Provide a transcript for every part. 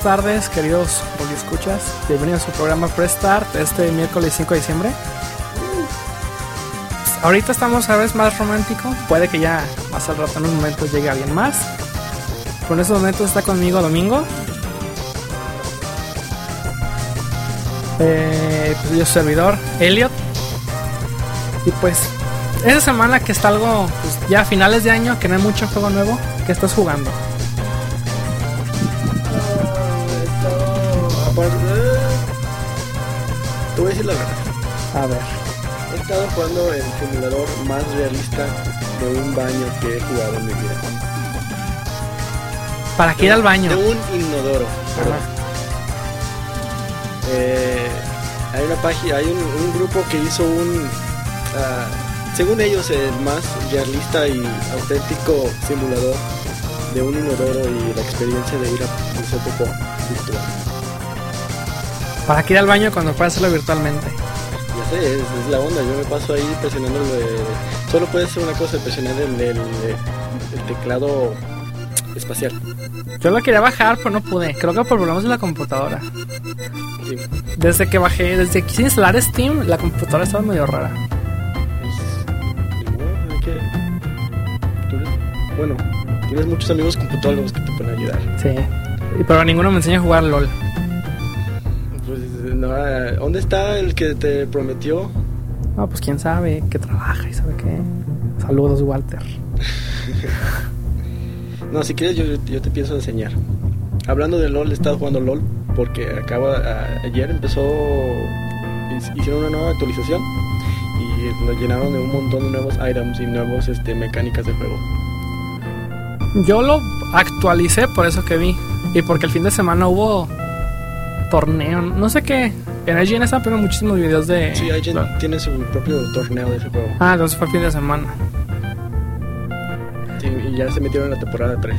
tardes, queridos escuchas. Bienvenidos a su programa Press Start este miércoles 5 de diciembre. Ahorita estamos a vez más romántico. Puede que ya más al rato en un momento llegue alguien más. Pero en estos momentos está conmigo Domingo. Pues yo, su servidor, Elliot. Y pues, esta semana que está algo, pues ya a finales de año, que no hay mucho juego nuevo, ¿qué estás jugando? Te voy a decir la verdad. A ver. He estado jugando el simulador más realista de un baño que he jugado en mi vida. ¿Para qué ir al baño? De un inodoro. Hay una página, hay un grupo que hizo según ellos, el más realista y auténtico simulador de un inodoro y la experiencia de ir a hacer popó virtual. ¿Para qué ir al baño cuando puedes hacerlo virtualmente? Ya sé, es la onda. Yo me paso ahí presionando solo puede ser una cosa, presionar el teclado espacial. Yo lo quería bajar, pero no pude. Creo que por problemas de la computadora. Sí. Desde que quise instalar Steam, la computadora estaba medio rara. Bueno, tienes muchos amigos computólogos que te pueden ayudar. Sí, pero ninguno me enseña a jugar LOL. Pues, no, ¿dónde está el que te prometió? No, pues quién sabe, que trabaja y sabe qué. Saludos, Walter. No, si quieres yo te pienso enseñar. Hablando de LOL, he estado jugando LOL porque ayer hicieron una nueva actualización y lo llenaron de un montón de nuevos items y nuevos mecánicas de juego. Yo lo actualicé por eso que vi y porque el fin de semana hubo torneo, no sé qué. En IGN están poniendo muchísimos videos de... Sí, IGN tiene su propio torneo de ese juego. Ah, entonces fue el fin de semana. Sí, y ya se metieron en la temporada 3.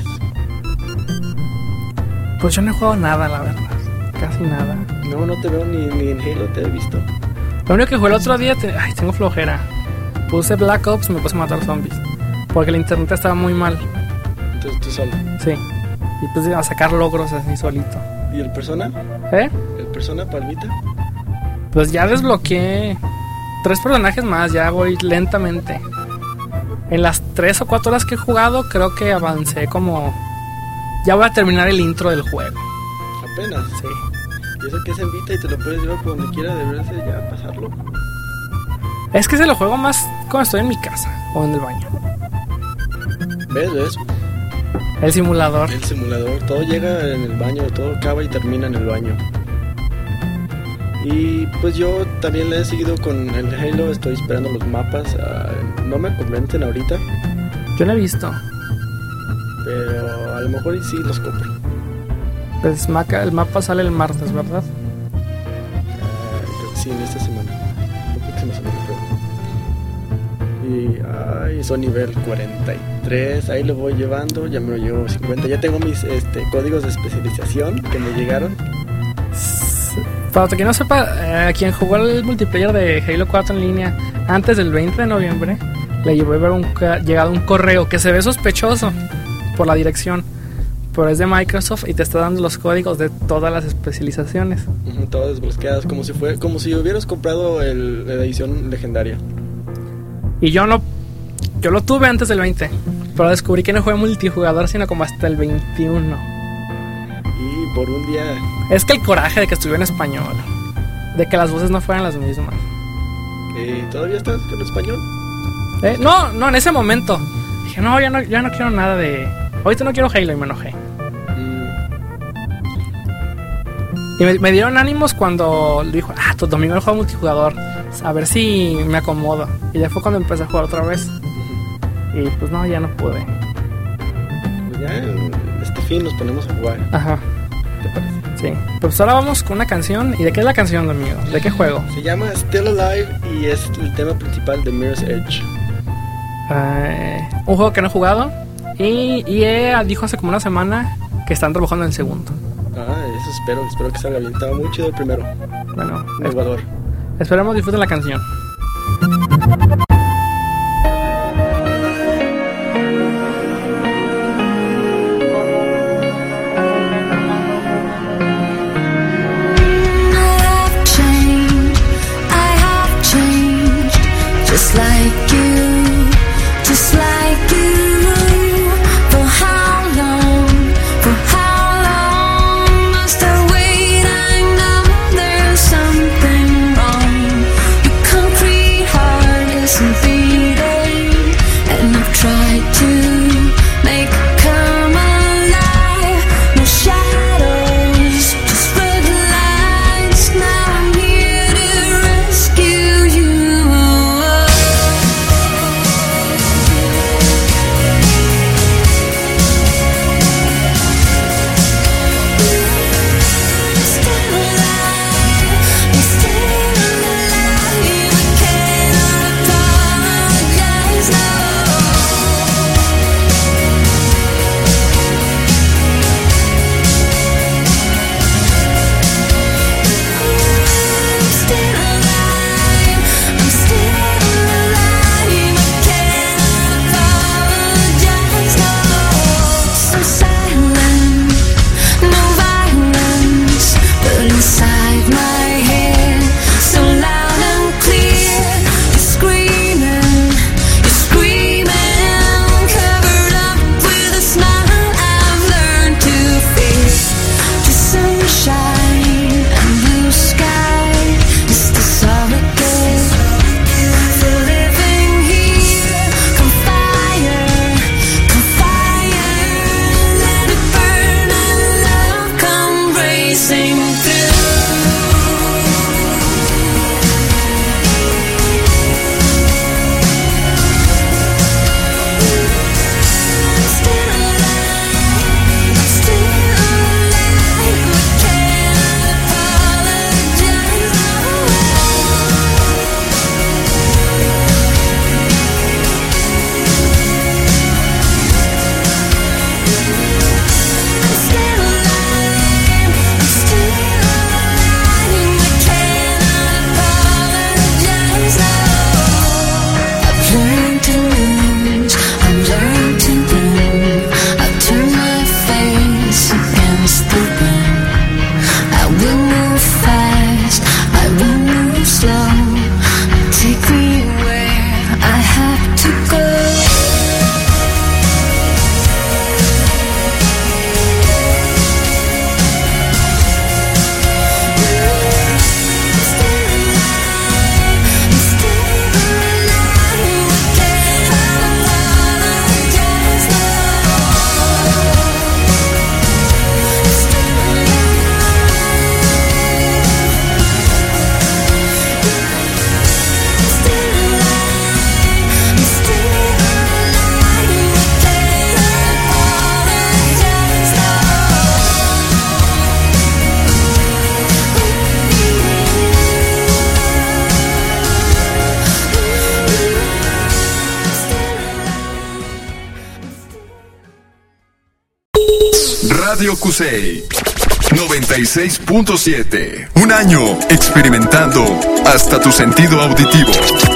Pues yo no he jugado nada, la verdad. Casi nada. No te veo ni en Halo te he visto. Lo único que jugué el otro día... tengo flojera. Puse Black Ops y me puse a matar zombies. Porque el internet estaba muy mal. Entonces tú solo. Sí. Y pues a sacar logros así solito. ¿Y el Persona? ¿El Persona, Palmita? Pues ya desbloqueé 3 personajes más. Ya voy lentamente. En las 3 o 4 horas que he jugado, creo que avancé como... Ya voy a terminar el intro del juego. ¿Apenas? Sí. Y eso que se invita y te lo puedes llevar por donde quiera, deberías de ya pasarlo. Es que se lo juego más cuando estoy en mi casa o en el baño. ¿Ves? El simulador. El simulador. Todo llega en el baño, todo acaba y termina en el baño. Y pues yo también le he seguido con el Halo, estoy esperando los mapas. No me convencen ahorita. Yo lo he visto. Pero a lo mejor sí los compro. Pues el mapa sale el martes, ¿verdad? Creo que sí, en esta semana. La próxima semana creo. Y son nivel 43. Ahí lo voy llevando. Ya me lo llevo 50. Ya tengo mis códigos de especialización que me llegaron. Para quien no sepa, quien jugó el multiplayer de Halo 4 en línea antes del 20 de noviembre, le llegado un correo que se ve sospechoso por la dirección, pero es de Microsoft y te está dando los códigos de todas las especializaciones. Todas desbloqueadas, como si hubieras comprado la edición legendaria. Y yo lo tuve antes del 20, pero descubrí que no jugué multijugador sino como hasta el 21. Y por un día... Es que el coraje de que estuviera en español, de que las voces no fueran las mismas. ¿Todavía estás con español? No, en ese momento dije, no, ya no quiero nada de... Ahorita no quiero Halo y me enojé. Y me dieron ánimos cuando dijo, tu domingo el juego multijugador, a ver si me acomodo. Y ya fue cuando empecé a jugar otra vez. Y pues no, ya no pude. Pues ya en este fin nos ponemos a jugar. Ajá. ¿Te parece? Sí. Pues ahora vamos con una canción. ¿Y de qué es la canción, amigo? ¿De qué juego? Se llama Still Alive y es el tema principal de Mirror's Edge. Un juego que no he jugado. Y EA dijo hace como una semana que están trabajando en el segundo. Eso espero que salga bien. Estaba muy chido el primero. Bueno, innovador. Esperemos disfruten la canción. like you, just like you. For how long must I wait? I know there's something wrong. Your concrete heart isn't beating, and I've tried to make it come alive. No shadows, just red lights. Now I'm here to rescue you. Radio Cusey 96.7. Un año experimentando hasta tu sentido auditivo.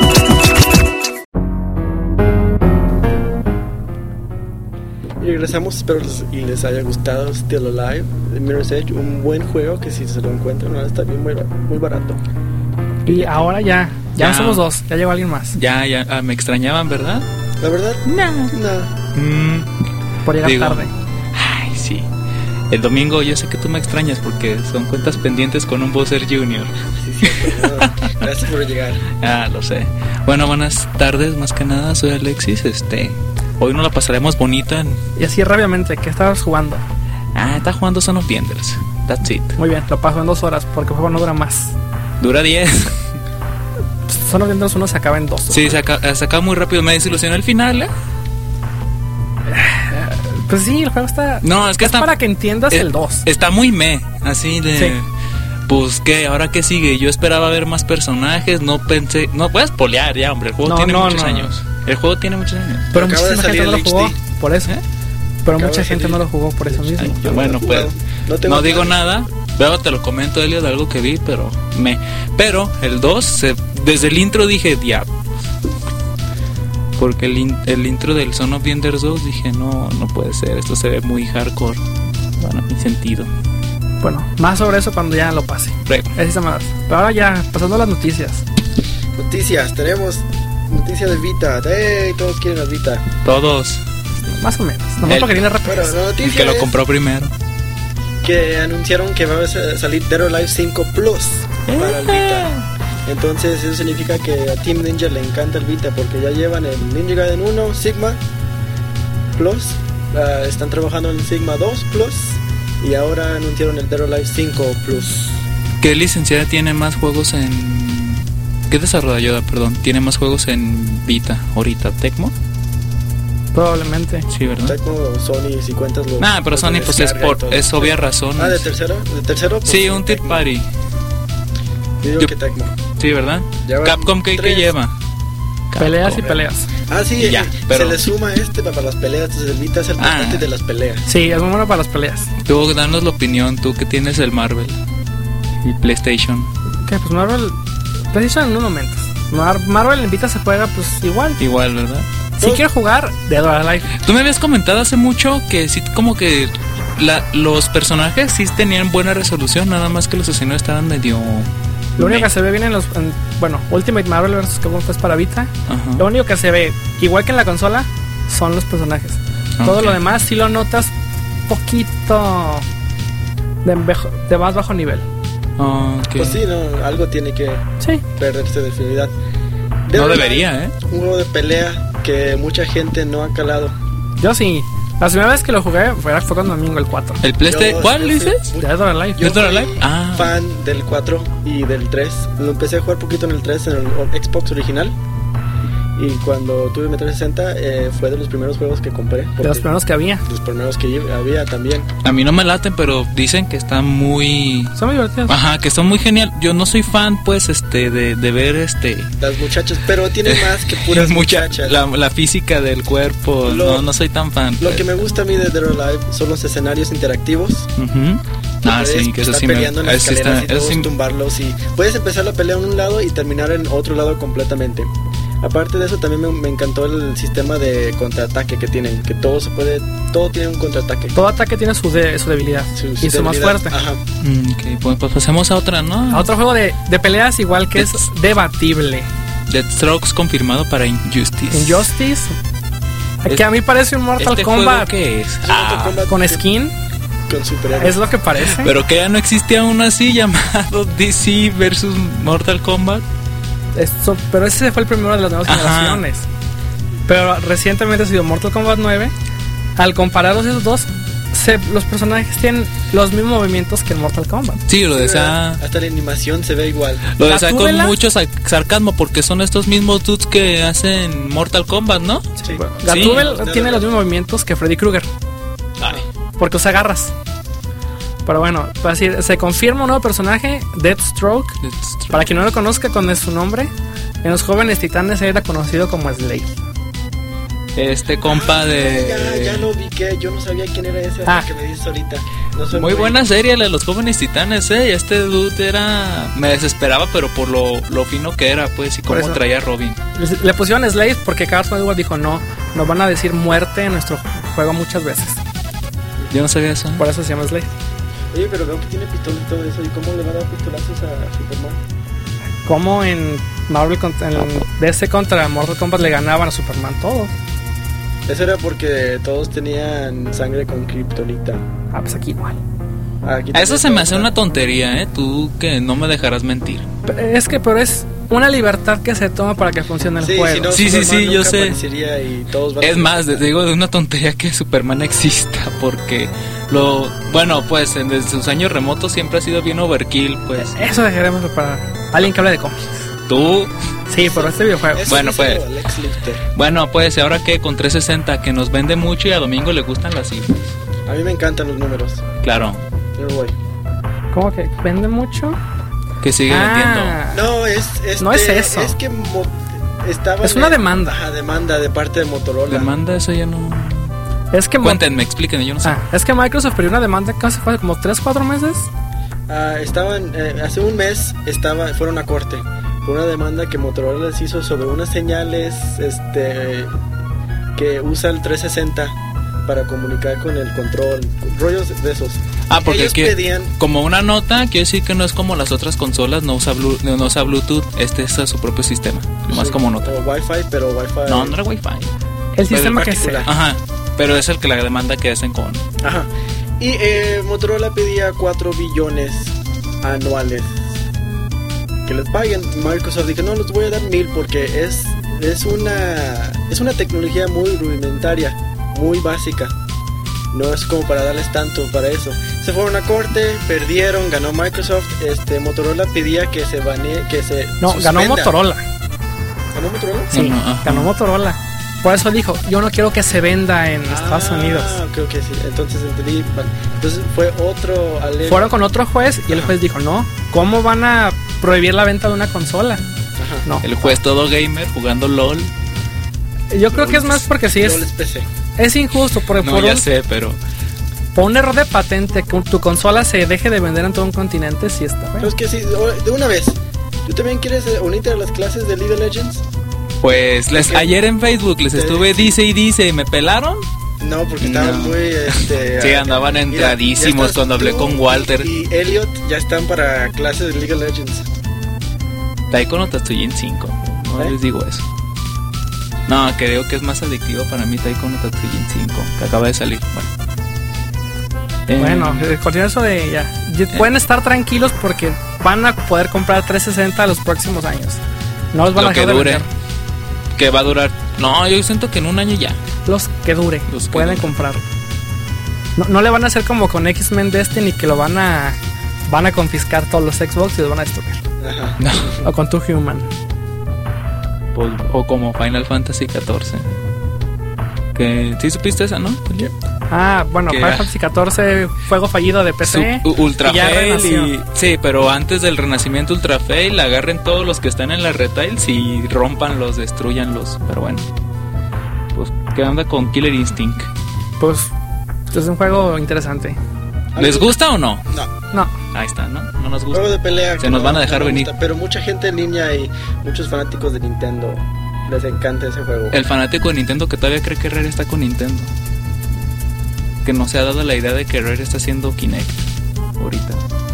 Y regresamos, espero les haya gustado Still Alive de Mirror's Edge, un buen juego que si se lo encuentran ahora está bien muy barato. Y ahora ya no somos dos, ya llegó alguien más. Ya, me extrañaban, ¿verdad? La verdad, no. Por llegar tarde. Ay, sí. El domingo yo sé que tú me extrañas porque son cuentas pendientes con un Bowser Jr. Sí, cierto. No, gracias por llegar. Lo sé. Bueno, buenas tardes, más que nada, soy Alexis. Hoy nos la pasaremos bonita. Y así rápidamente, ¿qué estabas jugando? Está jugando Son of the Enders. That's it. Muy bien, lo paso en 2 horas porque el juego no dura más. Dura 10. Son of the Enders 1 se acaba en 2 horas. Sí, se acaba muy rápido. Me desilusionó el final, Pues sí, el juego está... No, es que está... para que entiendas el 2. Está muy así de... Sí. Pues, ¿qué? ¿Ahora qué sigue? Yo esperaba ver más personajes, no pensé... No, puedes spoilear ya, hombre, el juego tiene muchos años. El juego tiene muchos años. Pero mucha gente no lo jugó por eso. Pero mucha gente no lo jugó por eso mismo. Bueno, pues, no digo nada. Luego te lo comento, Elio, de algo que vi, pero el 2, desde el intro dije, diablos. Porque el intro del Son of the Enders 2 dije, no puede ser, esto se ve muy hardcore. Bueno, mi sentido. Bueno, más sobre eso cuando ya lo pase. Pero ahora ya, pasando a las noticias. Tenemos noticia de Vita. Todos quieren la Vita. Todos. Más o menos. Nomás para que viene rápido. Bueno, la El noticia que lo es compró primero. que anunciaron que va a salir Dead or Alive 5 Plus para el Vita. Entonces eso significa que a Team Ninja le encanta el Vita porque ya llevan el Ninja Gaiden 1 Sigma Plus, están trabajando en el Sigma 2 Plus y ahora anunciaron el Dead or Alive 5 Plus. ¿Qué licenciada tiene más juegos en... ¿Qué desarrolladora, perdón? ¿Tiene más juegos en Vita ahorita? ¿Tecmo? Probablemente. Sí, ¿verdad? Tecmo, Sony, si cuentas los... Nah, pero los Sony de pues descarga y todo. es obvia razón. ¿De tercero? ¿De tercero? Pues, Sí, un third Tecmo. party. Yo digo que Tecmo. Sí, ¿verdad? Llevan Capcom, ¿qué 3. lleva? Peleas y Capcom. peleas. Ah, sí, Y ya, pero- se le suma para las peleas. Entonces el Vita es el portátil de las peleas. Sí, es muy bueno para las peleas. Tú, danos la opinión, tú que tienes el Marvel y PlayStation. Que pues Marvel. PlayStation en unos momentos. Marvel en Vita se juega pues igual. Igual, ¿verdad? Si quiero jugar, Dead or Alive. Tú me habías comentado hace mucho que sí, como que los personajes sí tenían buena resolución, nada más que los escenarios estaban medio... Lo único que se ve bien bueno, Ultimate Marvel vs. Capcom es para Vita. Ajá. Lo único que se ve, igual que en la consola, son los personajes. Todo Ok. lo demás sí lo notas poquito de más bajo nivel. Ok. Pues sí, no, algo tiene que Sí. perderse de fidelidad. No debería, ¿eh? Un juego de pelea que mucha gente no ha calado. Yo sí. La primera vez que lo jugué fue con Domingo el 4. ¿El PlayStation? Yo- ¿Cuál yo dices? fui- Dead or Alive. Yo ¿Dead or soy Alive? Ah. fan del 4 y del 3. Lo empecé a jugar poquito en el 3, en el Xbox original. Y cuando tuve mi 360 fue de los primeros juegos que compré. De los porque primeros que había. los primeros que había también. A mí no me laten, pero dicen que están muy... Son muy divertidos. Ajá, que están muy genial. Yo no soy fan, pues, de ver Las muchachas, pero tienen más que puras muchachas. la física del cuerpo. No soy tan fan. Lo pues. que me gusta a mí de Dead or Alive son los escenarios interactivos. Ujú. Ah, Puedes sí, que eso estar sí me... peleando en las eso sí escaleras está- y eso todos sí- tumbarlos y puedes empezar la pelea en un lado y terminar en otro lado completamente. Aparte de eso también me encantó el sistema de contraataque que tienen, que todo tiene un contraataque. Todo ataque tiene su debilidad. y su más debilidad. fuerte. Ajá. Ok, pues pasemos a otra, ¿no? A otro juego de peleas igual que es debatible. Deathstrokes confirmado para Injustice. Injustice. Que a mí parece un Mortal ¿Este Kombat juego qué es? Es un Mortal Kombat con skin. con superhéroes. Es lo que parece. Pero que ya no existe aún así llamado DC versus Mortal Kombat. Pero ese fue el primero de las nuevas Ajá. generaciones. Pero recientemente ha sido Mortal Kombat 9. Al compararlos esos dos, los personajes tienen los mismos movimientos que en Mortal Kombat. Sí, lo de esa... Hasta la animación se ve igual. Lo de esa con Gatúbela. mucho sarcasmo porque son estos mismos dudes que hacen Mortal Kombat, ¿no? Sí. Gatúbel Sí. tiene los mismos movimientos que Freddy Krueger. Ay. Porque usa garras. Pero bueno, pues así, se confirma un nuevo personaje, Deathstroke. Deathstroke. Para quien no lo conozca con su nombre, en los Jóvenes Titanes era conocido como Slade. Este compa Ya de... lo vi que yo no sabía quién era ese hasta Ah. que me dices ahorita. No soy Muy buena serie la de los Jóvenes Titanes, ¿eh? Este dude era... Me desesperaba, pero por lo fino que era, pues, y Por cómo eso. traía a Robin. Le pusieron Slade porque Carlton Edwards dijo no, nos van a decir muerte en nuestro juego muchas veces. Yo no sabía eso. Por eso se llama Slade. Oye, pero veo que tiene pistola y todo eso. ¿Y cómo le va a dar pistolazos a Superman? Como en Marvel DC contra Mortal Kombat le ganaban a Superman todos. Eso era porque todos tenían sangre con kriptonita. Ah, pues aquí igual. Aquí Eso se me hace también. una tontería, ¿eh? Tú que no me dejarás mentir. Pero es una libertad que se toma para que funcione el Sí, juego. si no, Sí, Superman yo nunca sé. aparecería y todos van a Es ser- más, te digo de una tontería que Superman exista, porque bueno, pues en sus años remotos siempre ha sido bien overkill, pues. Eso dejaremos para alguien que hable de cómics. Tú, Sí, pero este videojuego. Eso Bueno, dice pues. Lex Luthor. bueno, pues ahora que con 360 que nos vende mucho y a Domingo le gustan las cifras. A mí me encantan los números. Claro, Yo no voy. ¿Cómo que vende mucho? que sigue vendiendo. No, No es eso. Es que estaba Es una demanda. Ajá, demanda de parte de Motorola. Demanda eso ya no. Es que Cuéntenme, explíquenme, yo no sé. es que Microsoft perdió una demanda casi fue como 3-4 meses. Estaban hace un mes fueron a corte por una demanda que Motorola les hizo sobre unas señales que usa el 360 para comunicar con el control, rollos de esos. Porque ellos pedían como una nota, quiero decir que no es como las otras consolas, no usa Bluetooth, este es su propio sistema, más sí, como nota. O Wi-Fi, pero Wi-Fi. No era Wi-Fi. El sistema que sea. Ajá, pero es el que la demanda que hacen con. Ajá. Y Motorola pedía 4 billones anuales que les paguen. Microsoft dijo, no, les voy a dar 1,000 porque es una tecnología muy rudimentaria, muy básica. No es como para darles tanto para eso. Se fueron a corte, perdieron, ganó Microsoft. Motorola pedía que se banee, que se suspenda. Ganó Motorola. ¿Ganó Motorola? Sí, ganó Motorola. Por eso dijo, yo no quiero que se venda en Estados Unidos. Creo que sí. Entonces entendí. Entonces fue otro alero. Fueron con otro juez y el juez dijo, no, ¿cómo van a prohibir la venta de una consola? Ajá. No. El juez todo gamer jugando LOL. Yo creo que es más porque sí LOL es PC. Es injusto porque no, ya sé, pero por un error de patente que tu consola se deje de vender en todo un continente, sí está bueno. Pero es que sí, de una vez. ¿Tú también quieres unirte a las clases de League of Legends? Pues ayer en Facebook les estuve dice y me pelaron. No, porque estaban muy sí, andaban entradísimos cuando hablé con Walter. Y Elliot ya están para clases de League of Legends. Taiko no Tatsujin 5. No les digo eso. No, creo que es más adictivo para mí Taiko no Tatsujin 5, que acaba de salir. Bueno, continúa eso de ya. Pueden estar tranquilos porque van a poder comprar 360 los próximos años. No los van a dejar de vender. Que va a durar. No, yo siento que en un año ya. Los que dure, pueden comprar. No le van a hacer como con X-Men Destiny que lo van a confiscar todos los Xbox y los van a destruir. Ajá. No. O con Two Human. Pues, o como Final Fantasy XIV. Que sí supiste esa, ¿no? Bueno, Final Fantasy XIV, juego fallido de PC. Ultra Fail sí, pero antes del renacimiento Ultra Fail, agarren todos los que están en las retails y rompanlos, destruyanlos. Pero bueno, pues, ¿qué onda con Killer Instinct? Pues, es un juego interesante. ¿Les gusta o no? No. Ahí está, ¿no? No nos gusta. Juego de pelea. Se nos van a dejar venir. Pero mucha gente en línea y muchos fanáticos de Nintendo les encanta ese juego. El fanático de Nintendo que todavía cree que Rare está con Nintendo. Que no se ha dado la idea de que Rare está haciendo Kinect ahorita.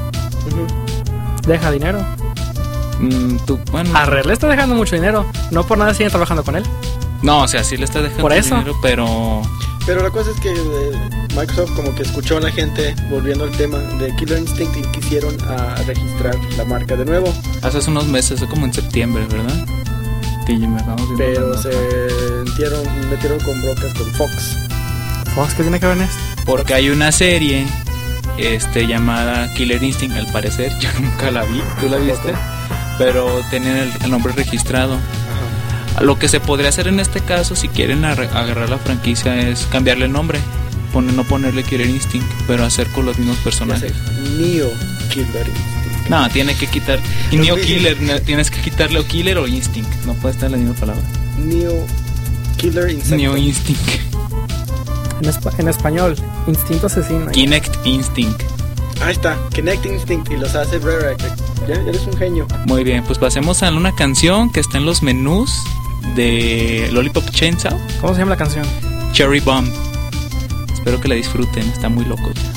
Deja dinero. Bueno. A Rare le está dejando mucho dinero. No por nada siguen trabajando con él. No, o sea, sí le está dejando por eso. dinero, pero la cosa es que Microsoft como que escuchó a la gente volviendo al tema de Killer Instinct y quisieron registrar la marca de nuevo. Hace unos meses, como en septiembre, ¿verdad? Pero se metieron con brocas con Fox. ¿Fox qué tiene que ver en esto? Porque hay una serie llamada Killer Instinct, al parecer. Yo nunca la vi, ¿tú la viste? Pero tienen el nombre registrado. Ajá. Lo que se podría hacer en este caso, si quieren agarrar la franquicia, es cambiarle el nombre. No ponerle Killer Instinct, pero hacer con los mismos personajes. Neo Killer Instinct. No, tiene que quitar. Y Neo Killer, tienes que quitarle o Killer o Instinct. No puede estar en la misma palabra. Neo Killer Instinct. Neo Instinct. En español, Instinto Asesino. Kinect Instinct. Ahí está, Kinect Instinct. Y los hace Rare. Ya eres un genio. Muy bien, pues pasemos a una canción que está en los menús de Lollipop Chainsaw. ¿Cómo se llama la canción? Cherry Bomb. Espero que la disfruten, está muy loco ya.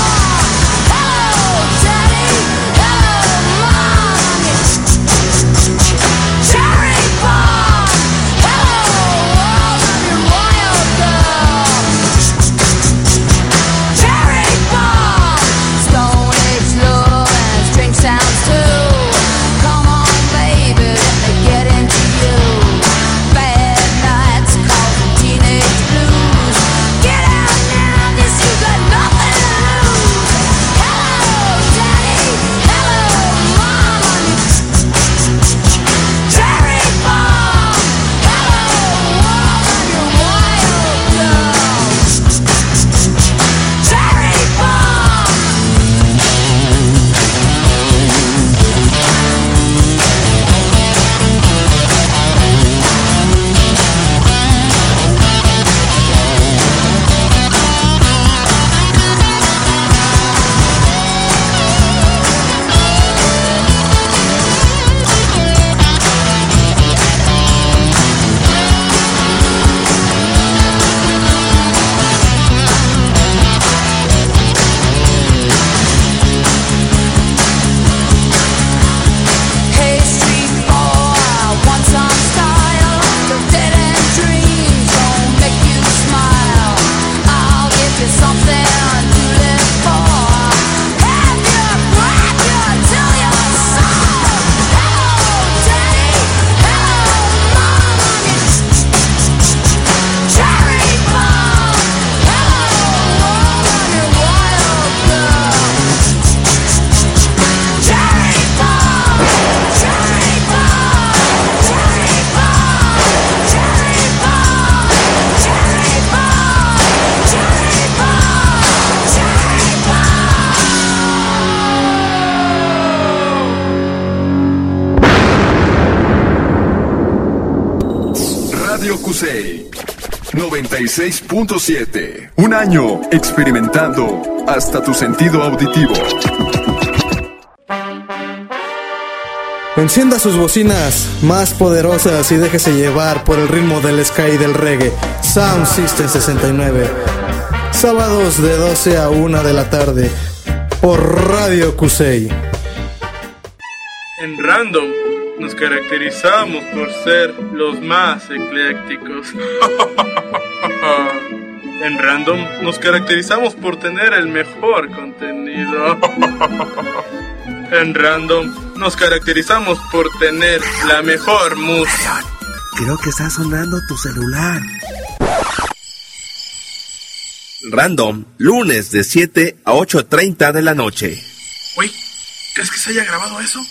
Daddy, oh, mom. Kusei 96.7. Un año experimentando hasta tu sentido auditivo. Encienda sus bocinas más poderosas y déjese llevar por el ritmo del ska y del reggae. Sound System 69. Sábados de 12 a 1 de la tarde por Radio Kusei. En Random nos caracterizamos por ser los más eclécticos. En Random nos caracterizamos por tener el mejor contenido. En Random nos caracterizamos por tener la mejor música. Creo que está sonando tu celular. Random, lunes de 7 a 8:30 de la noche. Güey, ¿crees que se haya grabado eso?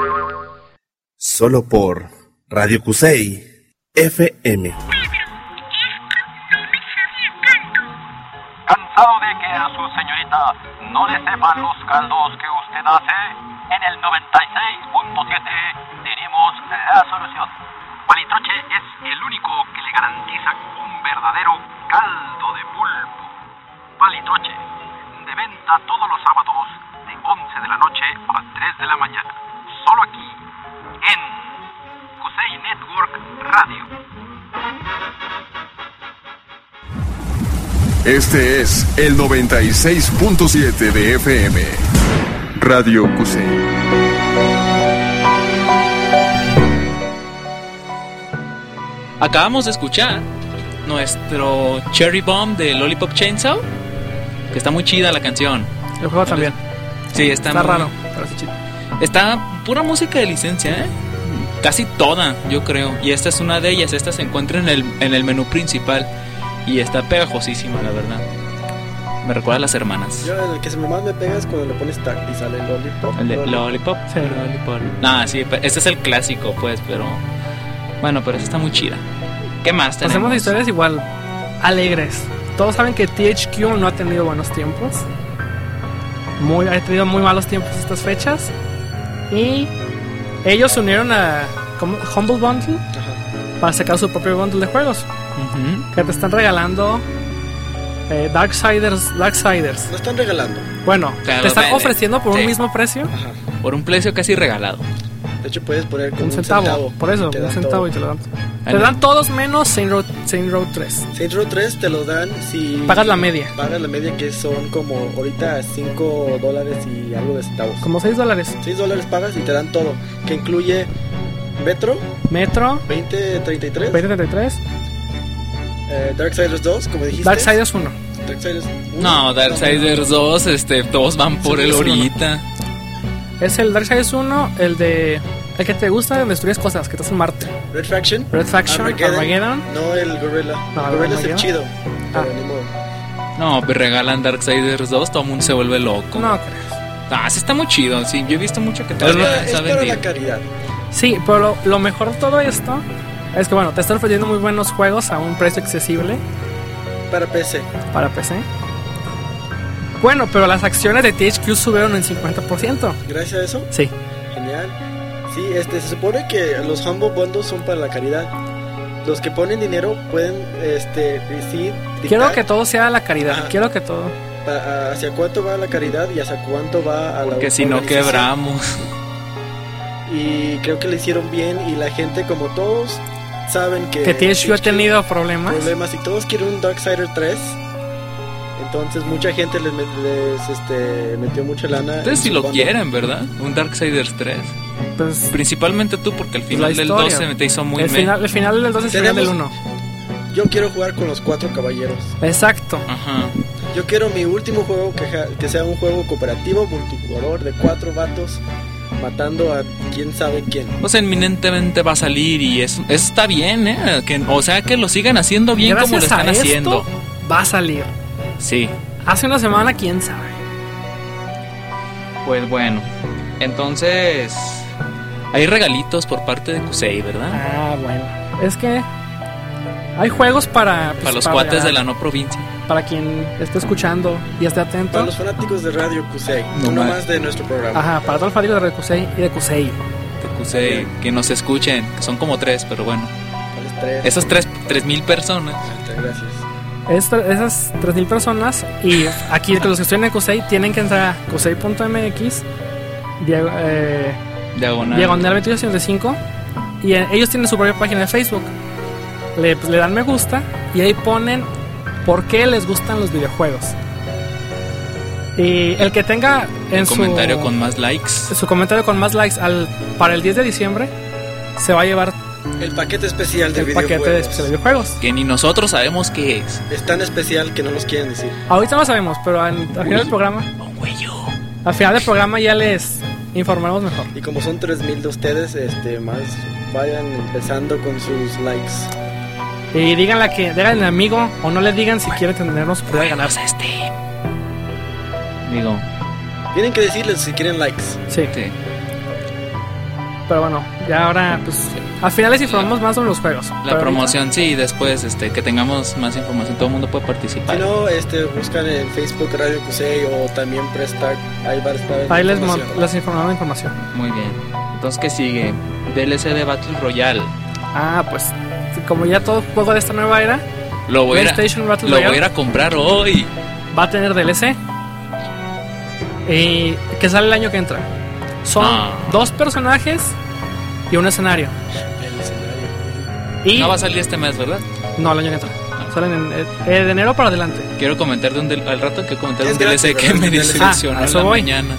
Solo por Radio Kusei FM. ¿Cansado de que a su señorita no le sepan los caldos que usted hace? En el 96.7 tenemos la solución. Palitroche es el único que le garantiza un verdadero caldo de pulpo. Palitroche, de venta todos los sábados de 11 de la noche a 3 de la mañana. Solo aquí, en Kusei Network Radio. Este es el 96.7 de FM. Radio Kusei. Acabamos de escuchar nuestro Cherry Bomb de Lollipop Chainsaw, que está muy chida la canción. El juego también. Sí, está muy raro, pero está chido. Está pura música de licencia, ¿eh? Casi toda, yo creo. Y esta es una de ellas. Esta se encuentra en el menú principal y está pegajosísima, la verdad. Me recuerda a Las Hermanas. Yo el que más me pega es cuando le pones tag y sale Lollipop. El de Lollipop. Sí. Lollipop. Ah, sí, este es el clásico, pues, pero bueno, pero esta está muy chida. ¿Qué más tenemos? Hacemos historias igual alegres. Todos saben que THQ no ha tenido buenos tiempos. Ha tenido muy malos tiempos estas fechas. Y ellos se unieron a Humble Bundle. Ajá. Para sacar su propio bundle de juegos. Que te están regalando Darksiders. No están regalando. Bueno, Te te están venden. ofreciendo por Sí. un mismo precio. Ajá. Por un precio casi regalado. De hecho puedes poner como Un centavo. Por eso, Te un dan centavo todo. y te lo dan. Te dan todos menos Saints Row 3. Saints Row 3 te lo dan si Pagas la media. Pagas la media, que son como ahorita $5 y algo de centavos. Como $6. $6 pagas y te dan todo, que incluye Metro Metro 2033, 2033. Darksiders 2, como dijiste. Darksiders 1. Darksiders 1. No, Darksiders 2, todos van por él ahorita. Es el Darksiders 1, el que te gusta de destruyes cosas, que estás en Marte. Red Faction. Red Faction, Armageddon. No, el Gorilla. No, El Gorilla es el Armageddon. chido. Pero Ah. ni modo. No, pero regalan Darksiders 2, todo el mundo se vuelve loco. No crees. Ah, sí está muy chido. Sí, yo he visto mucho que Es todavía para, es se ha para vendido. la caridad. Sí, pero lo mejor de todo esto es que, bueno, te están ofreciendo muy buenos juegos a un precio accesible Para PC. para PC. Bueno, pero las acciones de THQ subieron en 50%. Gracias a eso. Sí. Genial. Sí, se supone que los Humble Bundles son para la caridad. Los que ponen dinero pueden decir, Quiero dictar que todo sea a la caridad. Ajá. Quiero que todo. hacia cuánto va la caridad y hacia cuánto va a la Porque si no organización. quebramos. Y creo que le hicieron bien, y la gente, como todos saben que THQ ha tenido problemas. y todos quieren un Darksiders 3. Entonces mucha gente les metió mucha lana. Ustedes en si su lo bundle. quieren, ¿verdad? Un Darksiders 3. Pues, Principalmente tú, porque el final la del historia. 12 te hizo muy el final del 2 es el final del 1. Yo quiero jugar con los 4 caballeros. Exacto. Ajá. Yo quiero mi último juego que sea un juego cooperativo, multijugador, de 4 vatos matando a quién sabe quién. Pues eminentemente va a salir y eso está bien, ¿eh? O sea, que lo sigan haciendo bien como lo Gracias están a esto, haciendo. va a salir. Sí. Hace una semana, quién sabe. Pues bueno. Entonces, hay regalitos por parte de Kusei, ¿verdad? Ah, bueno. Es que hay juegos para Para los cuates de regalar, la no provincia. para quien esté escuchando y esté atento. Para los fanáticos de Radio Kusei, No uno más. más de nuestro programa. Ajá, para todos los fanáticos de Kusei y de Kusei. De Kusei, que nos escuchen, que son como 3, pero bueno. Esas 3,000 personas. Gracias. Esas 3,000 personas, y aquí los que estudian en CUSEI tienen que entrar a CUSEI.mx diagonal 2875, y ellos tienen su propia página de Facebook. Le dan me gusta y ahí ponen por qué les gustan los videojuegos. Y el que tenga en su comentario con más likes, para el 10 de diciembre se va a llevar el paquete especial de el videojuegos. paquete especial de videojuegos. que ni nosotros sabemos qué es. Es tan especial que no nos quieren decir. Ahorita no sabemos, pero al final del programa, al final del programa ya les informaremos mejor. Y como son 3,000 de ustedes, más vayan empezando con sus likes. Y díganle al amigo, o no le digan si quieren tenernos para ganar. Digo, tienen que decirles si quieren likes. Sí. Pero bueno, ya ahora pues al final les informamos más sobre los juegos. La promoción ahorita, sí, y después que tengamos más información, todo el mundo puede participar. Si no, buscan en Facebook Radio CUSEI o también Press Start, ahí va a estar. Ahí les informamos la información. Muy bien. Entonces, ¿qué sigue? DLC de Battle Royale. Pues como ya todo juego de esta nueva era, lo voy a ir a comprar hoy. Va a tener DLC. Que sale el año que entra. Son 2 personajes y un escenario. Y no va a salir este mes, ¿verdad? No, el año que entra. Salen de enero para adelante. Quiero comentar al rato que comentar un DLC que me desilusionó en la mañana.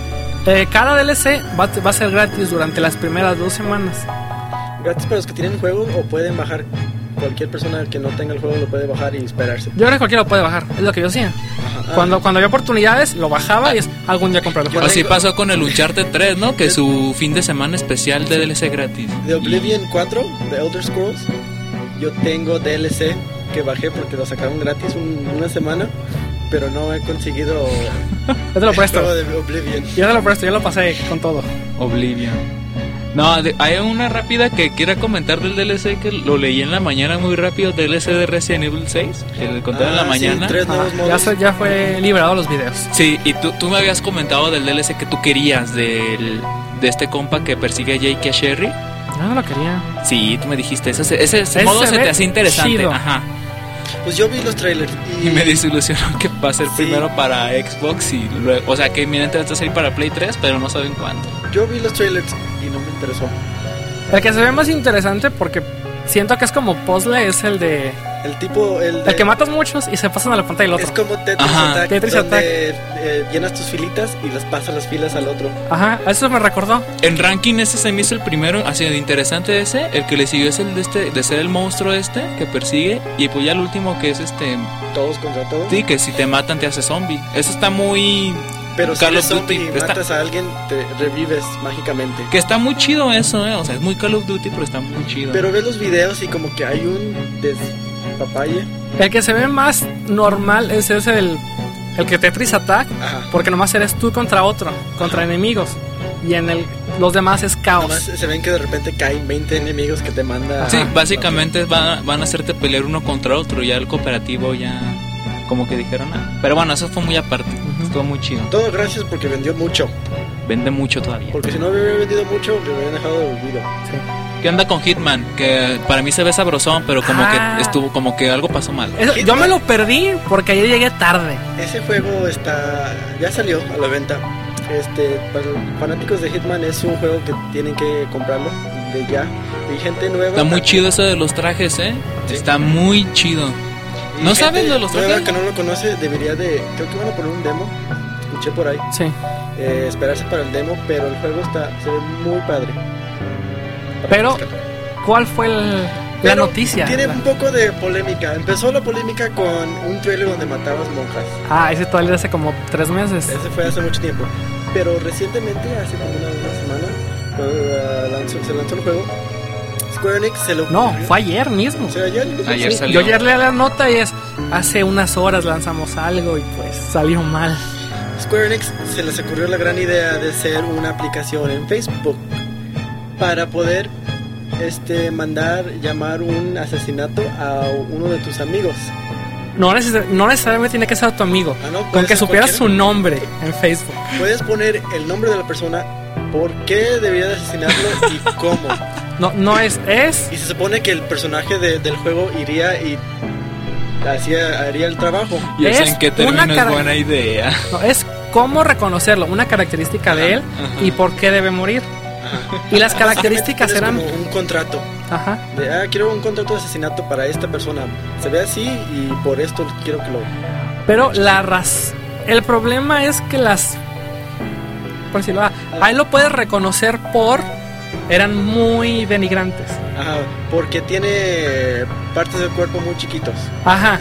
Cada DLC va a ser gratis durante las primeras 2 semanas. Gratis para los que tienen juegos, o pueden bajar. Cualquier persona que no tenga el juego lo puede bajar y esperarse. Yo creo que cualquiera lo puede bajar, es lo que yo hacía. Cuando había oportunidades, lo bajaba y algún día comprarlo. Así pasó con el Uncharted 3, ¿no? Que su fin de semana especial de DLC gratis. De Oblivion 4, de Elder Scrolls, yo tengo DLC que bajé porque lo sacaron gratis una semana, pero no he conseguido. Yo te lo presto. El juego de Oblivion. Yo te lo presto, yo lo pasé con todo. Oblivion. No, hay una rápida que quiero comentar del DLC que lo leí en la mañana muy rápido, DLC de Resident Evil 6, que le conté en la mañana. 3 nuevos modos. Ya fue liberado los videos. Sí, y tú me habías comentado del DLC que tú querías, de este compa que persigue a Jake Sherry. Yo no lo quería. Sí, tú me dijiste, ese modo se te hace interesante. Chido. Ajá. Pues yo vi los trailers y me desilusionó que va a ser primero para Xbox y luego, o sea, que inmediatamente va a salir para Play 3, pero no saben cuándo. Yo vi los trailers y no me interesó. El que se ve más interesante, porque siento que es como puzzle, es el de... El que matas muchos y se pasan a la pantalla del otro. Es como Tetris Attack, donde llenas tus filitas y las pasas las filas al otro. Ajá, eso me recordó. En ranking ese se me hizo el primero, así de interesante ese. El que le siguió es el de ser el monstruo que persigue. Y pues ya el último que es todos contra todos. Sí, que si te matan te hace zombie. Eso está muy... Pero si eres zombie y matas a alguien, te revives mágicamente. Que está muy chido eso, o sea, es muy Call of Duty, pero está muy chido. Pero ves los videos y como que hay un despapalle. El que se ve más normal es el que Tetris Attack. Ajá. Porque nomás eres tú contra otro, contra enemigos. Y en los demás es caos. Nomás se ven que de repente caen 20 enemigos que te manda. Sí, básicamente van a hacerte pelear uno contra otro. Ya el cooperativo ya... como que dijeron pero bueno, eso fue muy aparte. Estuvo muy chido. Todo gracias porque vendió mucho. Vende mucho todavía. Porque si no hubiera vendido mucho, le hubieran dejado de olvido. Sí. ¿Qué onda con Hitman? Que para mí se ve sabrosón, pero como que algo pasó mal. Yo me lo perdí porque ayer llegué tarde. Ese juego ya salió a la venta. Para los fanáticos de Hitman es un juego que tienen que comprarlo de ya. Y gente nueva. Está muy chido eso de los trajes, Sí. Está muy chido. ¿No sabes de los trajes? Que no lo conoce debería creo que van a poner un demo. Escuché por ahí. Sí. Esperarse para el demo, pero el juego se ve muy padre. Pero, ¿cuál fue la noticia? Tiene un poco de polémica. Empezó la polémica con un trailer donde matabas monjas. Ese trailer hace como 3 meses. Ese fue hace mucho tiempo. Pero recientemente, hace como una semana, se lanzó el juego. Square Enix se lo ocurrió. No, fue ayer mismo. O sea, ayer salió. Yo ayer leí la nota y hace unas horas lanzamos algo y pues salió mal. Square Enix se les ocurrió la gran idea de hacer una aplicación en Facebook para poder llamar un asesinato a uno de tus amigos. No necesariamente tiene que ser tu amigo. No, con que supieras su nombre en Facebook. Puedes poner el nombre de la persona ¿por qué debería de asesinarlo y cómo? No es. Y se supone que el personaje del juego iría y haría el trabajo. ¿Y Es en qué una término es buena idea? No, es cómo reconocerlo, una característica de él y por qué debe morir. Y las características Tienes eran. como un contrato. Ajá. Quiero un contrato de asesinato para esta persona. Se ve así y por esto quiero que lo. Pero el problema es que por decirlo, ahí lo puedes reconocer eran muy denigrantes. Ajá, porque tiene partes del cuerpo muy chiquitos. Ajá.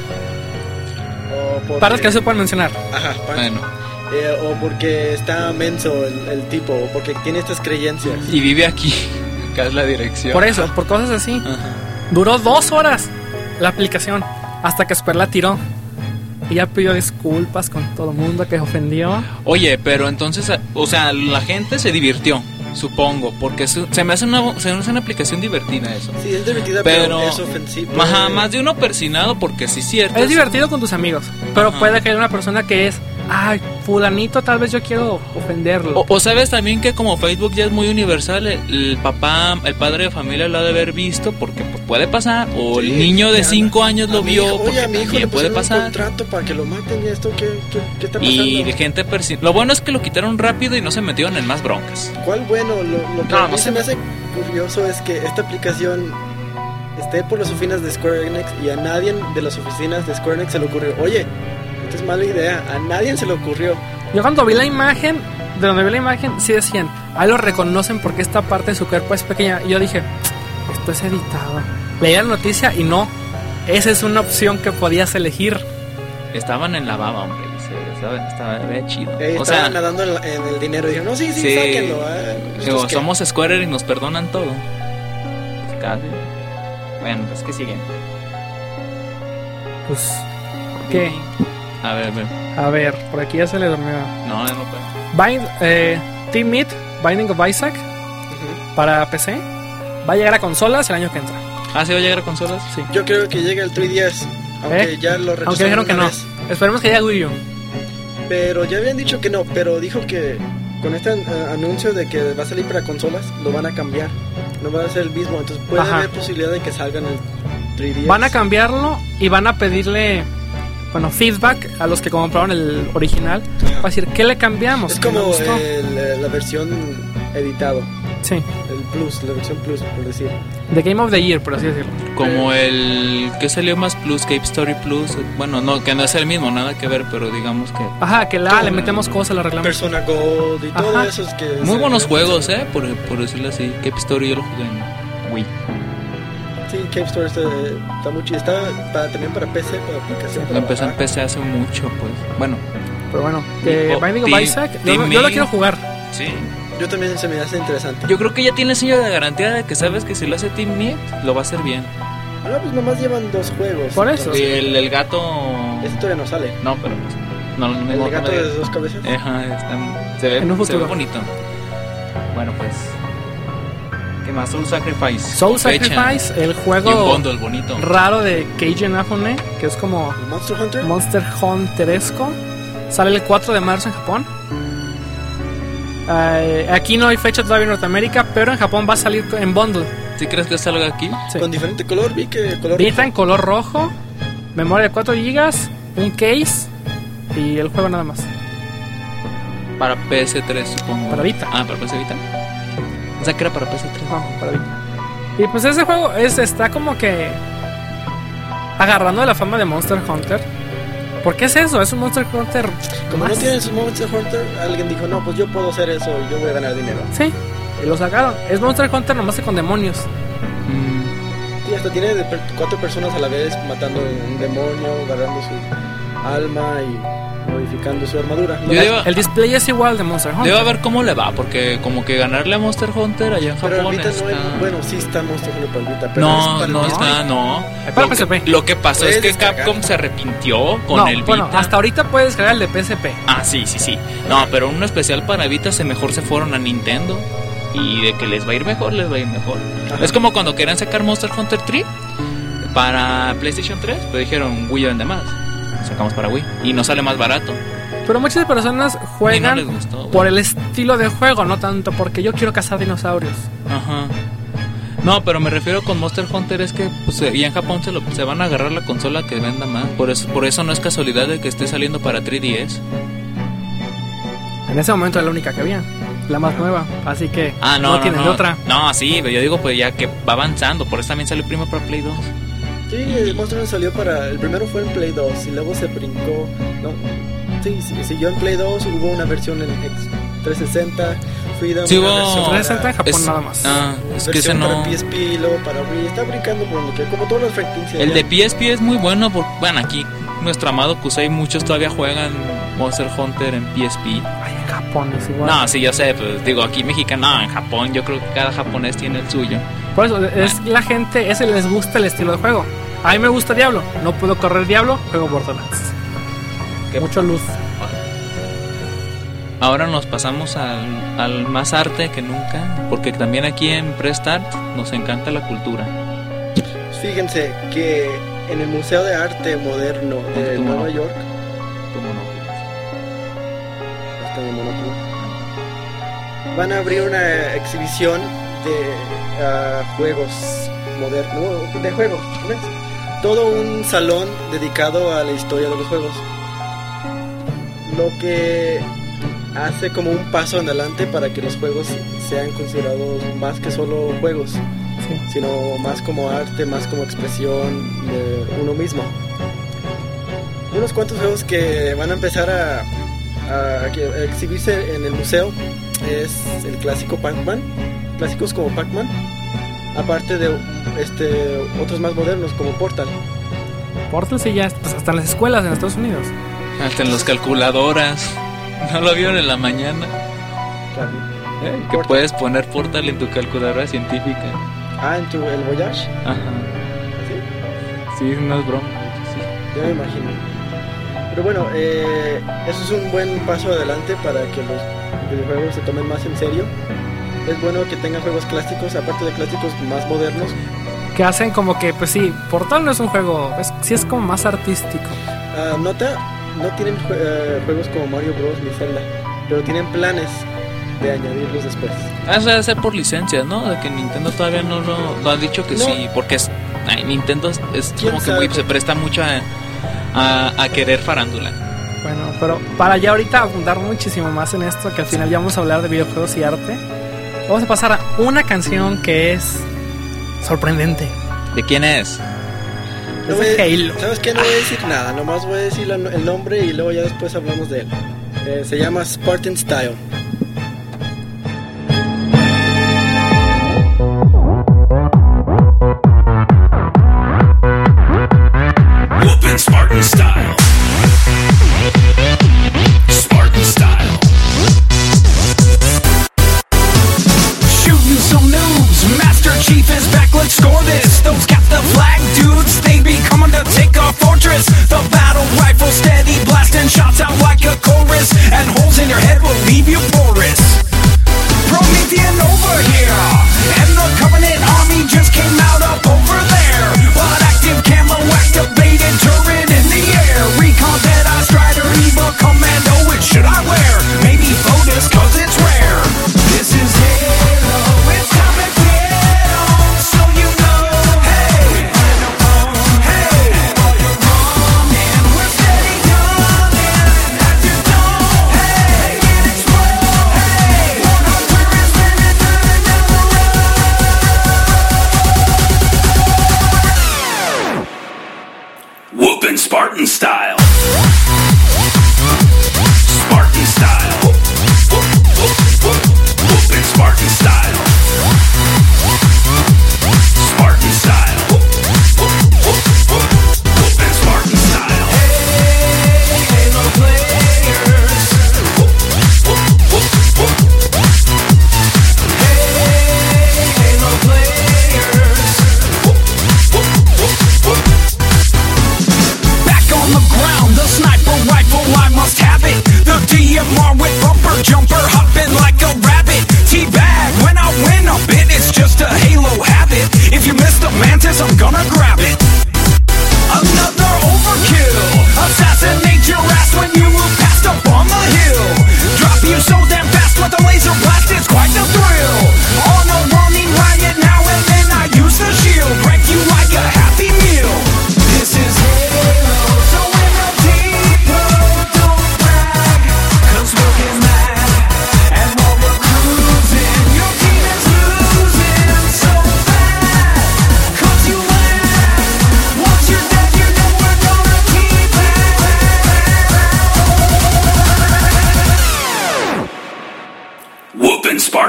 O porque, Partes que no se pueden mencionar. Ajá, Bueno. O porque está menso el tipo, o porque tiene estas creencias. Y vive aquí. Acá es la dirección. Por eso, por cosas así. Ajá. Duró 2 horas la aplicación hasta que Square la tiró. Y ya pidió disculpas con todo el mundo que ofendió. Oye, pero entonces, o sea, la gente se divirtió, supongo, porque se me hace una aplicación divertida eso. Sí, es divertida, pero es ofensivo. Ajá, más de uno persinado, porque sí es cierto. Es divertido con tus amigos, pero Ajá. puede que haya una persona que es, ay, fulanito, tal vez yo quiero ofenderlo. O sabes también que como Facebook ya es muy universal, el padre de familia lo ha de haber visto, porque pues, puede pasar, o Sí, el niño de 5 años lo vio, Oye, porque a mi hijo también le puede pusieron pasar. un contrato para que lo maten y esto, ¿qué está pasando? Y de gente lo bueno es que lo quitaron rápido y no se metieron en más broncas. ¿Cuál bueno? Lo que No, a mí no se sé. me hace curioso es que esta aplicación esté por las oficinas de Square Enix y a nadie de las oficinas de Square Enix se le ocurrió, oye, esta es mala idea, a nadie se le ocurrió. Yo cuando vi la imagen, sí decían, ahí lo reconocen porque esta parte de su cuerpo es pequeña. Y yo dije, esto es editado. Leí la noticia y no, esa es una opción que podías elegir. Estaban en la baba, hombre. Estaba chido. O Estaban sea, nadando en el dinero y dijeron, no, sí, sí. sáquenlo. digo, ¿Estos qué? somos Square y nos perdonan todo. Pues casi. Bueno, pues que siguen. Pues, ¿qué? A ver, por aquí ya se le durmió. No puedo. Team Meat, Binding of Isaac, para PC. Va a llegar a consolas el año que entra. ¿Sí va a llegar a consolas? Sí. Yo creo que llega el 3DS, aunque ya lo rechazaron. Aunque dijeron que una no. vez. Esperemos que llegue a Wii U. Pero ya habían dicho que no, pero dijo que con este anuncio de que va a salir para consolas, lo van a cambiar. No va a ser el mismo, entonces puede haber posibilidad de que salga en el 3DS. Van a cambiarlo y van a pedirle, feedback a los que compraron el original. Va a decir, ¿qué le cambiamos? Es ¿Qué me como gustó? la versión editado. Sí, La versión Plus, por decir. The Game of the Year, por así decirlo. Como el que salió más Plus, Cape Story Plus. Bueno, no, que no es el mismo, nada que ver, pero digamos que... Ajá, que le metemos cosas, la arreglamos. Persona Gold y todo Ajá. eso es que... Muy buenos juegos, por decirlo así. Cape Story yo lo jugué en Wii. Sí, Cape Story está muy chido. Está también para PC, para aplicación. Lo empecé en PC hace mucho, pues. Bueno. Pero bueno, Tipo, Binding of Team- Isaac, Team yo lo Me. quiero jugar. Sí. Yo también se me hace interesante. Yo creo que ya tiene sello de garantía de que sabes que si lo hace Team Meat, lo va a hacer bien. No, pues nomás llevan 2 juegos. Por eso. Y el gato... Esa todavía no sale. No, pero pues... No, El gato de 2 cabezas. Ajá, se ve En un futuro. bonito. Bueno, pues... ¿Qué más? Soul Sacrifice. Soul Fecha. Sacrifice, el Y un juego bundle bonito. raro de Keiji Inafune, que es como Monster Hunter. Monster Hunteresco. Sale el 4 de marzo en Japón. Aquí no hay fecha todavía en Norteamérica, pero en Japón va a salir en bundle. ¿Sí crees que salga aquí? Sí. Con diferente color, vi que color. Vita en color rojo, memoria de 4 GB, un case y el juego nada más. Para PS3, supongo. Para Vita. Ah, para PS Vita. O sea que era para PS3. No, para Vita. Y pues ese juego está como que agarrando de la fama de Monster Hunter. ¿Por qué es eso? Es un Monster Hunter. Como más. no tienen su Monster Hunter, alguien dijo, no, pues yo puedo hacer eso y yo voy a ganar dinero. Sí, y lo sacaron. Es Monster Hunter nomás que con demonios. Y hasta tiene 4 personas a la vez matando un demonio, agarrando su alma y modificando su armadura. Yo digo- El display es igual de Monster Hunter. Debo ver cómo le va, porque como que ganarle a Monster Hunter allá en Pero Japón ahorita está... no hay, bueno, sí está Monster Hunter para Vita, pero No, es para no el está, Vita. no. para Lo que- PSP. Lo que pasó es Puedes que descargar. Capcom se arrepintió con No, el Vita. bueno, hasta ahorita puedes descargar el de PSP. Ah, sí. No, pero un especial para Vita mejor se fueron a Nintendo. Y de que les va a ir mejor, les va a ir mejor. Ajá. Es como cuando querían sacar Monster Hunter 3 para PlayStation 3, pero dijeron Wii U vende más. sacamos para Wii. Y nos sale más barato. Pero muchas personas juegan Y no les gustó, por el estilo de juego, no tanto porque yo quiero cazar dinosaurios. Ajá. No, pero me refiero con Monster Hunter es que pues, y en Japón se van a agarrar la consola que venda más. Por eso no es casualidad de que esté saliendo para 3DS. En ese momento era la única que había, la más nueva, así que no tienen de otra. No, sí, pero yo digo pues ya que va avanzando, por eso también salió primero para Play 2. Sí, el Monster Hunter salió para... El primero fue en Play 2 y luego se brincó... No, sí, siguió en Play 2, hubo una versión en 360, Freedom, sí, una hubo... versión 360 en Japón nada más. Es que ese no... para PSP y luego para Wii, está brincando por lo que... Como todos los franquicias. El de PSP es muy bueno, porque, bueno, aquí nuestro amado Kusei, muchos todavía juegan Monster Hunter en PSP. Ay, en Japón es igual. No, sí, yo sé, pues digo, aquí mexicano, no, en Japón yo creo que cada japonés tiene el suyo. Por eso, es la gente, ese les gusta el estilo de juego. A mí me gusta Diablo, no puedo correr Diablo, juego Borderlands. Mucho luz. Ahora nos pasamos al más arte que nunca, porque también aquí en Prestart nos encanta la cultura. Fíjense que en el Museo de Arte Moderno de Nueva York, van a abrir una exhibición de juegos modernos, de juegos, ¿ves? Todo un salón dedicado a la historia de los juegos, lo que hace como un paso en adelante para que los juegos sean considerados más que solo juegos, sino más como arte, más como expresión de uno mismo. Unos cuantos juegos que van a empezar a exhibirse en el museo es el clásico Pac-Man, clásicos como Pac-Man, aparte de otros más modernos como Portal. Portal sí, ya pues, hasta en las escuelas en Estados Unidos. Hasta en las calculadoras. ¿No lo vieron en la mañana? Claro. Que puedes poner Portal en tu calculadora científica. Ah, en el Voyage. Ajá. ¿Sí? Sí, no es broma. Sí. Ya me imagino. Pero bueno, eso es un buen paso adelante para que los videojuegos se tomen más en serio. Es bueno que tengan juegos clásicos, aparte de clásicos más modernos. Que hacen como que, pues sí, Portal no es un juego, sí es como más artístico. Nota, no tienen juegos como Mario Bros. Ni Zelda, pero tienen planes de añadirlos después. Eso debe ser por licencias, ¿no? De que Nintendo todavía no ha dicho que no. Sí, porque Nintendo es como que muy, se presta mucho a querer farándula. Bueno, pero para ya ahorita abundar muchísimo más en esto, que al final ya vamos a hablar de videojuegos y arte, vamos a pasar a una canción que es sorprendente. ¿De quién es? Es de Halo. ¿Sabes qué? No voy a decir nada, nomás voy a decir el nombre y luego ya después hablamos de él. Se llama Spartan Style. Whoopin' Spartan Style. Spartan Style. Shooting some noobs. Master Chief is back, let's score this. Those got the flag dudes, they be coming to take our fortress. The battle rifle steady, blasting shots out like a chorus. And holes in your head will leave you porous. Promethean over here, and the Covenant army just came out up over there. But active camo activated, turret in the air. Recon Deadeye Strider, Eva Commando, which should I wear? Maybe Fotis, cause it's rare. This is Halo, it's time to get on, so you know. Hey, hey, all you're wrong, and we're steady coming, as you don't. Hey, get explode, hey.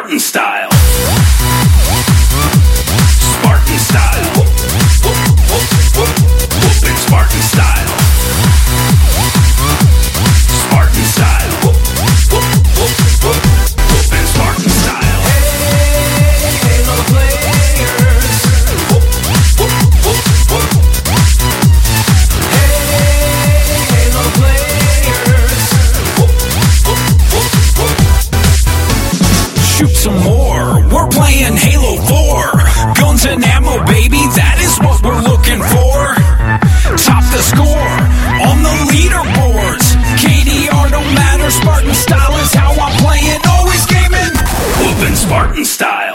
Spartan style. Spartan style. Whoopin' Spartan style. Spartan style. Whoopin' Spartan style. Hey, Halo players. Hey, Halo players. Shoot some more. We're playing Halo 4. Guns and ammo, baby, that is what we're looking for. Top the score on the leaderboards. KDR don't matter, Spartan style is how I'm playing. Always gaming, whoopin' Spartan style.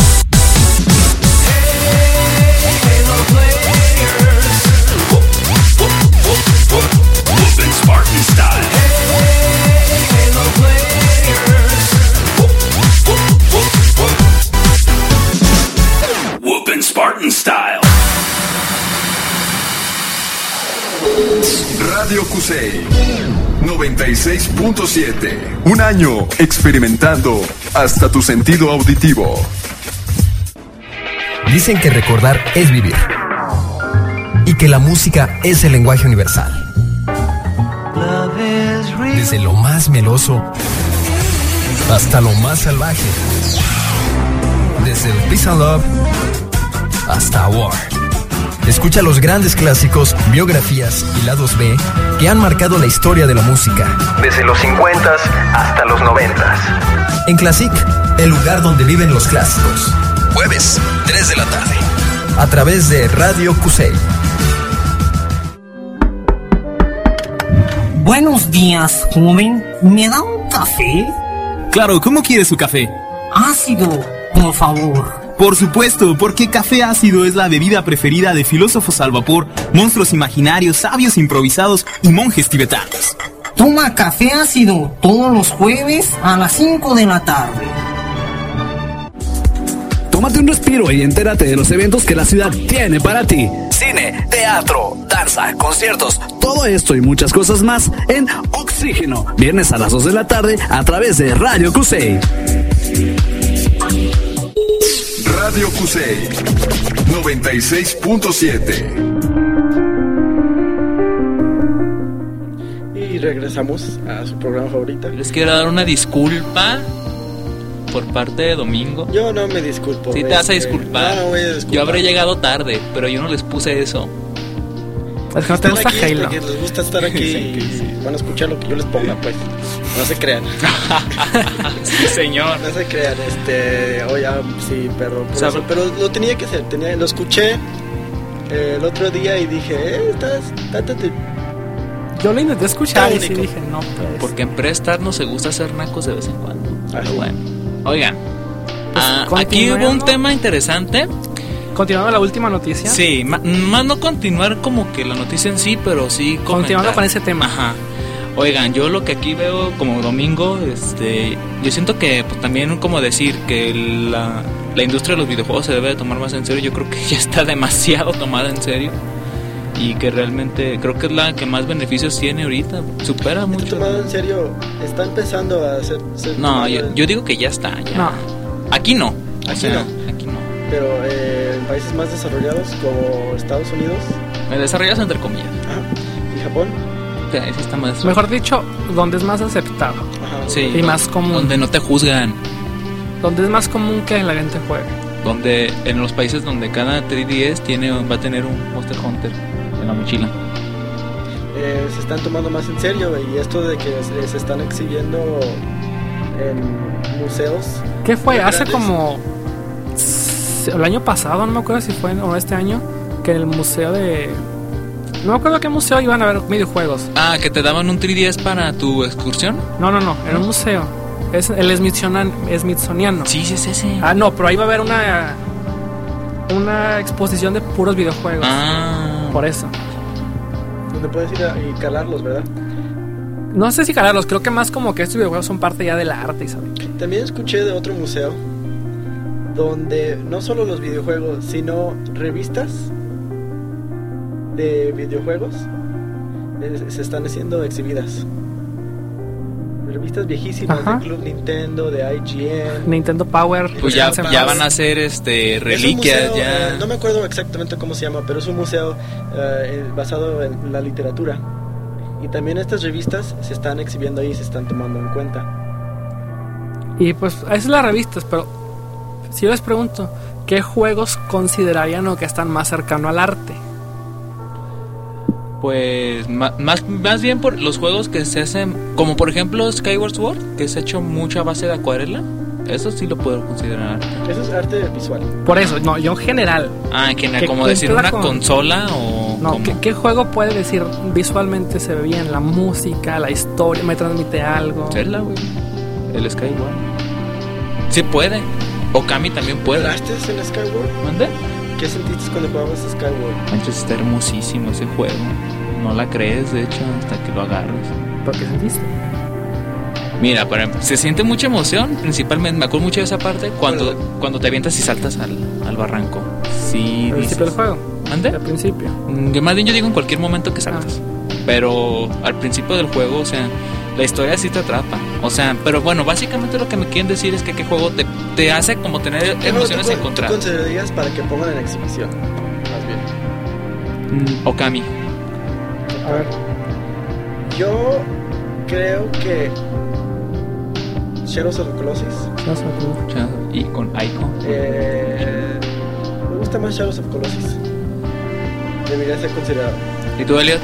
Hey, Halo players. Whoopin' Spartan style. Hey, Halo players. Whoopin' Spartan style. Radio Kusei 96.7. Un año experimentando hasta tu sentido auditivo. Dicen que recordar es vivir y que la música es el lenguaje universal. Desde lo más meloso hasta lo más salvaje. Desde el Peace and Love hasta War. Escucha los grandes clásicos, biografías y lados B que han marcado la historia de la música. Desde los 50s hasta los 90s. En Classic, el lugar donde viven los clásicos. Jueves, 3 de la tarde. A través de Radio Kusei. Buenos días, joven. ¿Me da un café? Claro, ¿cómo quiere su café? Ácido, por favor. Por supuesto, porque café ácido es la bebida preferida de filósofos al vapor, monstruos imaginarios, sabios improvisados y monjes tibetanos. Toma café ácido todos los jueves a las 5 de la tarde. Tómate un respiro y entérate de los eventos que la ciudad tiene para ti. Cine, teatro, danza, conciertos. Todo esto y muchas cosas más en Oxígeno. Viernes a las 2 de la tarde a través de Radio Kusei. Radio Kusei 96.7. Y regresamos a su programa favorito. Les quiero dar una disculpa por parte de Domingo. Yo no me disculpo. Sí, te vas a disculpar. No voy a disculpar. Yo habré llegado tarde, pero yo no les puse eso. Es que no te gusta Halo. Porque les gusta estar aquí y van a escuchar lo que yo les ponga, pues. No se crean. Sí, señor. No se crean, oye, sí, perdón por eso, pero lo tenía que hacer, lo escuché el otro día y dije, yo lo intenté escuchar y sí dije, no, pues. Porque en Prestar no se gusta hacer nacos de vez en cuando. Pero bueno. Oigan, pues, aquí hubo un tema interesante. Continuando la última noticia. Sí, más no continuar como que la noticia en sí, pero sí comentar. Continuando con ese tema. Ajá. Oigan, yo lo que aquí veo como Domingo, yo siento que pues, también como decir que la industria de los videojuegos se debe de tomar más en serio. Yo creo que ya está demasiado tomada en serio y que realmente creo que es la que más beneficios tiene ahorita. Supera mucho. Tomado en serio, está empezando a ser no, yo digo que ya está. Ya. No. Aquí no. Aquí no. Pero en países más desarrollados como Estados Unidos. Desarrollados entre comillas. ¿Y Japón? Sí está más. Mejor dicho, donde es más aceptado. Ajá. Sí. Y más común. Donde no te juzgan. Donde es más común que la gente juegue. Donde en los países donde cada 3DS va a tener un Monster Hunter en la mochila. Se están tomando más en serio y esto de que se están exhibiendo en museos. ¿Qué fue? Hace como el año pasado, no me acuerdo si fue o este año, que en el museo de... No me acuerdo qué museo iban a ver videojuegos. Ah, que te daban un 3DS para tu excursión. No, era un museo. Es el Smithsoniano. Sí, es ese. Ah, no, pero ahí va a haber una exposición de puros videojuegos. Ah. Por eso. Donde puedes ir y calarlos, ¿verdad? No sé si calarlos, creo que más como que estos videojuegos son parte ya del arte, ¿sabes? También escuché de otro museo donde no solo los videojuegos, sino revistas de videojuegos se están siendo exhibidas. revistas viejísimas de Club Nintendo, de IGN, Nintendo Power. Pues ya van a ser reliquias. Museo, ya no me acuerdo exactamente cómo se llama, pero es un museo basado en la literatura. Y también estas revistas se están exhibiendo ahí y se están tomando en cuenta. Y pues esas son las revistas, pero si yo les pregunto, ¿qué juegos considerarían o que están más cercano al arte? Pues más bien por los juegos que se hacen, como por ejemplo Skyward Sword, que se ha hecho mucho a base de acuarela. Eso sí lo puedo considerar arte. Eso es arte visual. Por eso, no, yo en general. En general, como decir una consola o... No, ¿qué juego puede decir visualmente se ve bien? La música, la historia, me transmite algo. Zelda, güey. El Skyward. Sí puede. Okami también puede. ¿Jugaste en Skyward? ¿Dónde? ¿Qué sentiste cuando jugabas Skyward? Manches, está hermosísimo ese juego. No la crees, de hecho, hasta que lo agarres. ¿Por qué sentiste? Mira, se siente mucha emoción, principalmente, me acuerdo mucho de esa parte, cuando te avientas y saltas al barranco. Sí, ¿al principio del juego? ¿Ande? Al principio. Más bien yo digo en cualquier momento que saltas. Pero al principio del juego, o sea, la historia sí te atrapa. O sea, pero bueno, básicamente lo que me quieren decir es que qué juego te hace como tener emociones encontradas. ¿Qué considerarías para que pongan en exhibición? Más bien. Okami. A ver. Yo creo que Shadows of the Colossus. Y con Aiko. Me gusta más Shadows of the Colossus. Debería ser considerado. ¿Y tú, Elliot?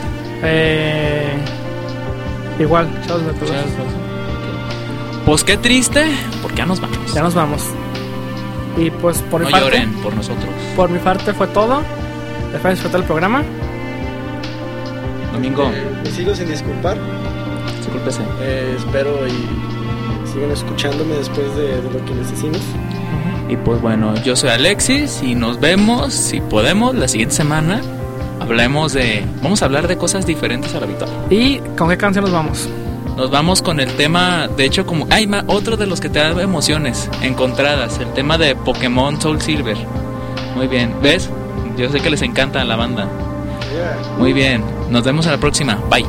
Igual, Shadows of the Colossus. Pues qué triste, porque ya nos vamos. Ya nos vamos. Y pues por mi parte... No lloren por nosotros. Por mi parte fue todo. Después de disfrutar el programa. Domingo. Me sigo sin disculpar. Discúlpese. Espero y sigan escuchándome después de lo que les decimos. Y pues bueno, yo soy Alexis y nos vemos, si podemos, la siguiente semana. Vamos a hablar de cosas diferentes a la habitual. ¿Y con qué canción nos vamos? Nos vamos con el tema, de hecho, otro de los que te da emociones encontradas, el tema de Pokémon Soul Silver. Muy bien, ¿ves? Yo sé que les encanta la banda. Muy bien, nos vemos en la próxima. Bye.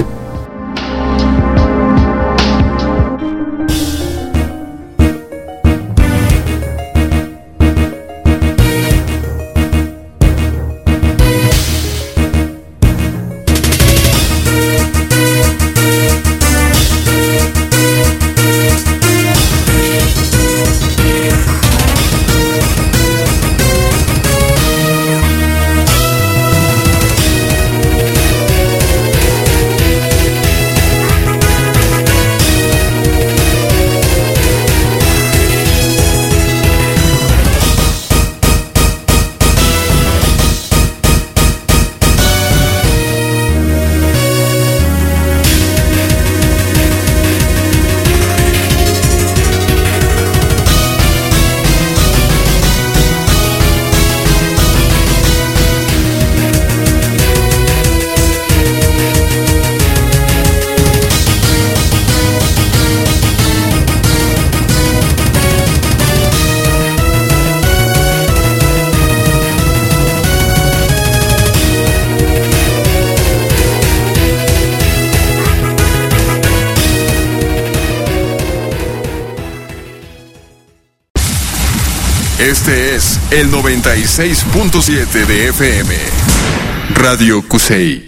Este es el 96.7 de FM. Radio Kusei.